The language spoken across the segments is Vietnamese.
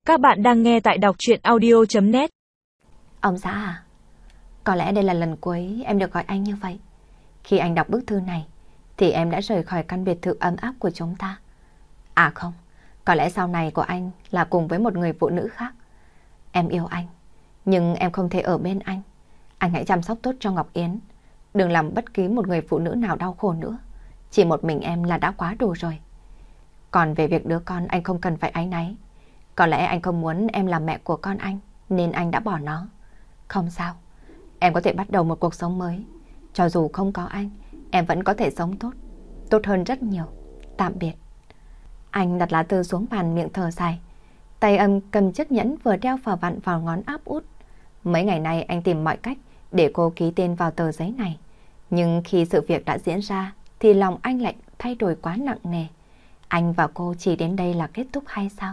Các bạn đang nghe tại đọc truyện audio.net. Ông xã à, có lẽ đây là lần cuối em được gọi anh như vậy. Khi anh đọc bức thư này, thì em đã rời khỏi căn biệt thự ấm áp của chúng ta. À không, có lẽ sau này của anh là cùng với một người phụ nữ khác. Em yêu anh, nhưng em không thể ở bên anh. Anh hãy chăm sóc tốt cho Ngọc Yến. Đừng làm bất kỳ một người phụ nữ nào đau khổ nữa. Chỉ một mình em là đã quá đủ rồi. Còn về việc đứa con, anh không cần phải áy náy. Có lẽ anh không muốn em làm mẹ của con anh, nên anh đã bỏ nó. Không sao, em có thể bắt đầu một cuộc sống mới. Cho dù không có anh, em vẫn có thể sống tốt. Tốt hơn rất nhiều. Tạm biệt. Anh đặt lá thư xuống bàn, miệng thở dài. Tay âm cầm chiếc nhẫn vừa đeo vào vặn vào ngón áp út. Mấy ngày nay anh tìm mọi cách để cô ký tên vào tờ giấy này. Nhưng khi sự việc đã diễn ra thì lòng anh lại thay đổi quá nặng nề. Anh và cô chỉ đến đây là kết thúc hay sao?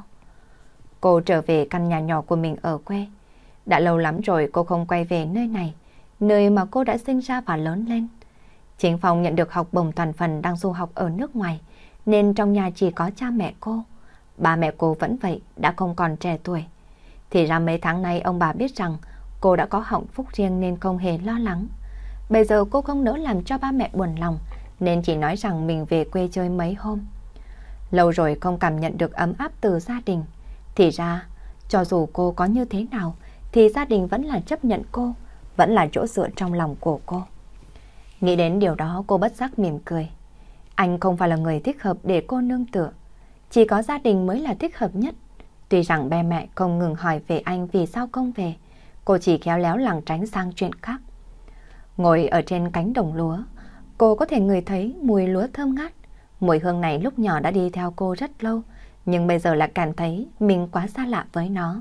Cô trở về căn nhà nhỏ của mình ở quê. Đã lâu lắm rồi cô không quay về nơi này, nơi mà cô đã sinh ra và lớn lên. Chính Phong nhận được học bổng toàn phần đang du học ở nước ngoài, nên trong nhà chỉ có cha mẹ cô. Ba mẹ cô vẫn vậy, đã không còn trẻ tuổi. Thì ra mấy tháng nay ông bà biết rằng cô đã có hạnh phúc riêng nên không hề lo lắng. Bây giờ cô không nỡ làm cho ba mẹ buồn lòng, nên chỉ nói rằng mình về quê chơi mấy hôm. Lâu rồi không cảm nhận được ấm áp từ gia đình. Thì ra, cho dù cô có như thế nào, thì gia đình vẫn là chấp nhận cô, vẫn là chỗ dựa trong lòng của cô. Nghĩ đến điều đó, cô bất giác mỉm cười. Anh không phải là người thích hợp để cô nương tựa. Chỉ có gia đình mới là thích hợp nhất. Tuy rằng ba mẹ không ngừng hỏi về anh vì sao không về, cô chỉ khéo léo lảng tránh sang chuyện khác. Ngồi ở trên cánh đồng lúa, cô có thể ngửi thấy mùi lúa thơm ngát. Mùi hương này lúc nhỏ đã đi theo cô rất lâu, nhưng bây giờ lại cảm thấy mình quá xa lạ với nó.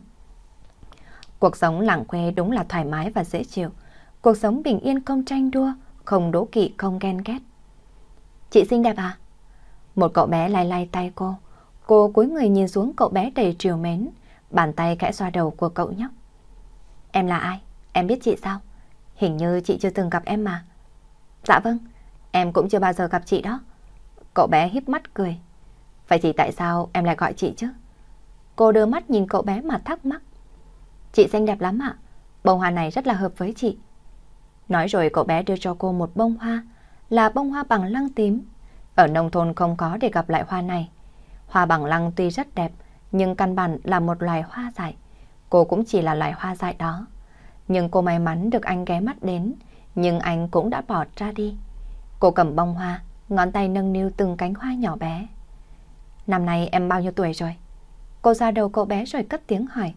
Cuộc sống làng quê đúng là thoải mái và dễ chịu. Cuộc sống bình yên, không tranh đua, không đố kỵ, không ghen ghét. Chị xinh đẹp à? Một cậu bé lay lay tay cô. Cô cúi người nhìn xuống cậu bé đầy trìu mến, bàn tay khẽ xoa đầu của cậu nhóc. Em là ai? Em biết chị sao? Hình như chị chưa từng gặp em mà. Dạ vâng, em cũng chưa bao giờ gặp chị đó. Cậu bé híp mắt cười. Vậy thì tại sao em lại gọi chị chứ? Cô đưa mắt nhìn cậu bé mà thắc mắc. Chị xinh đẹp lắm ạ. Bông hoa này rất là hợp với chị. Nói rồi cậu bé đưa cho cô một bông hoa, là bông hoa bằng lăng tím. Ở nông thôn không có để gặp lại hoa này. Hoa bằng lăng tuy rất đẹp, nhưng căn bản là một loài hoa dại. Cô cũng chỉ là loài hoa dại đó. Nhưng cô may mắn được anh ghé mắt đến, nhưng anh cũng đã bỏ ra đi. Cô cầm bông hoa, ngón tay nâng niu từng cánh hoa nhỏ bé. Năm nay em bao nhiêu tuổi rồi? Cô ra đầu cậu bé rồi cất tiếng hỏi.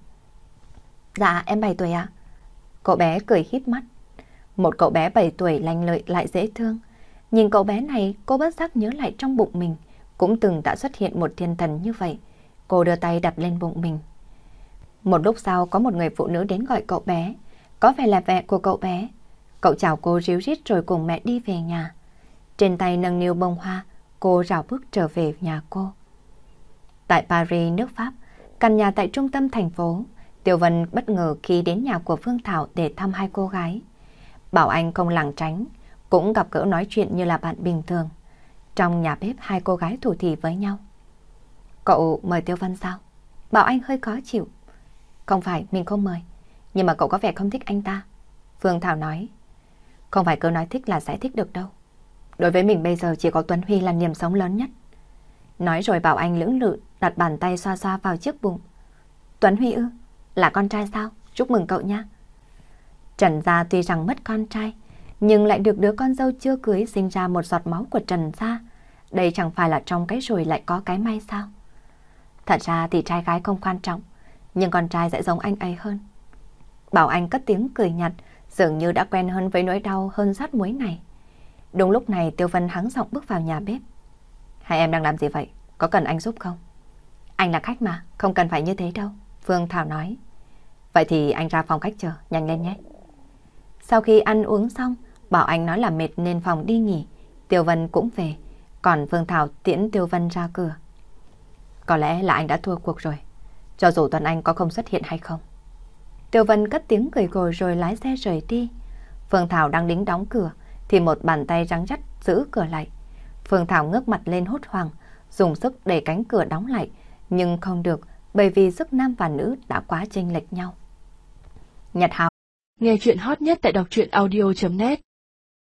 Dạ em 7 tuổi ạ. Cậu bé cười híp mắt. Một cậu bé 7 tuổi lanh lợi lại dễ thương. Nhìn cậu bé này, cô bất giác nhớ lại trong bụng mình cũng từng đã xuất hiện một thiên thần như vậy. Cô đưa tay đặt lên bụng mình. Một lúc sau có một người phụ nữ đến gọi cậu bé. Có vẻ là mẹ của cậu bé. Cậu chào cô ríu rít rồi cùng mẹ đi về nhà. Trên tay nâng niu bông hoa, cô rảo bước trở về nhà cô. Tại Paris, nước Pháp, căn nhà tại trung tâm thành phố, Tiêu Vân bất ngờ khi đến nhà của Phương Thảo để thăm hai cô gái. Bảo Anh không lảng tránh, cũng gặp gỡ nói chuyện như là bạn bình thường. Trong nhà bếp hai cô gái thủ thỉ với nhau. Cậu mời Tiêu Vân sao? Bảo Anh hơi khó chịu. Không phải, mình không mời. Nhưng mà cậu có vẻ không thích anh ta. Phương Thảo nói. Không phải cứ nói thích là sẽ thích được đâu. Đối với mình bây giờ chỉ có Tuấn Huy là niềm sống lớn nhất. Nói rồi Bảo Anh lưỡng lự đặt bàn tay xoa xoa vào chiếc bụng. Tuấn Huy ư? Là con trai sao? Chúc mừng cậu nha. Trần gia tuy rằng mất con trai, nhưng lại được đứa con dâu chưa cưới sinh ra một giọt máu của Trần gia. Đây chẳng phải là trong cái rồi lại có cái may sao? Thật ra thì trai gái không quan trọng, nhưng con trai sẽ giống anh ấy hơn. Bảo Anh cất tiếng cười nhạt, dường như đã quen hơn với nỗi đau hơn rát muối này. Đúng lúc này Tiêu Vân hắng giọng bước vào nhà bếp. Hai em đang làm gì vậy? Có cần anh giúp không? Anh là khách mà, không cần phải như thế đâu, Phương Thảo nói. Vậy thì anh ra phòng khách chờ, nhanh lên nhé. Sau khi ăn uống xong, Bảo Anh nói là mệt nên phòng đi nghỉ. Tiêu Vân cũng về, còn Phương Thảo tiễn Tiêu Vân ra cửa. Có lẽ là anh đã thua cuộc rồi, cho dù Tuấn Anh có không xuất hiện hay không. Tiêu Vân cất tiếng cười gồi rồi lái xe rời đi. Phương Thảo đang đính đóng cửa thì một bàn tay rắn rắt giữ cửa lại. Phương Thảo ngước mặt lên hốt hoảng, dùng sức đẩy cánh cửa đóng lại, nhưng không được, bởi vì sức nam và nữ đã quá chênh lệch nhau. Nhật Hào nghe chuyện hot nhất tại đọc truyện audio.net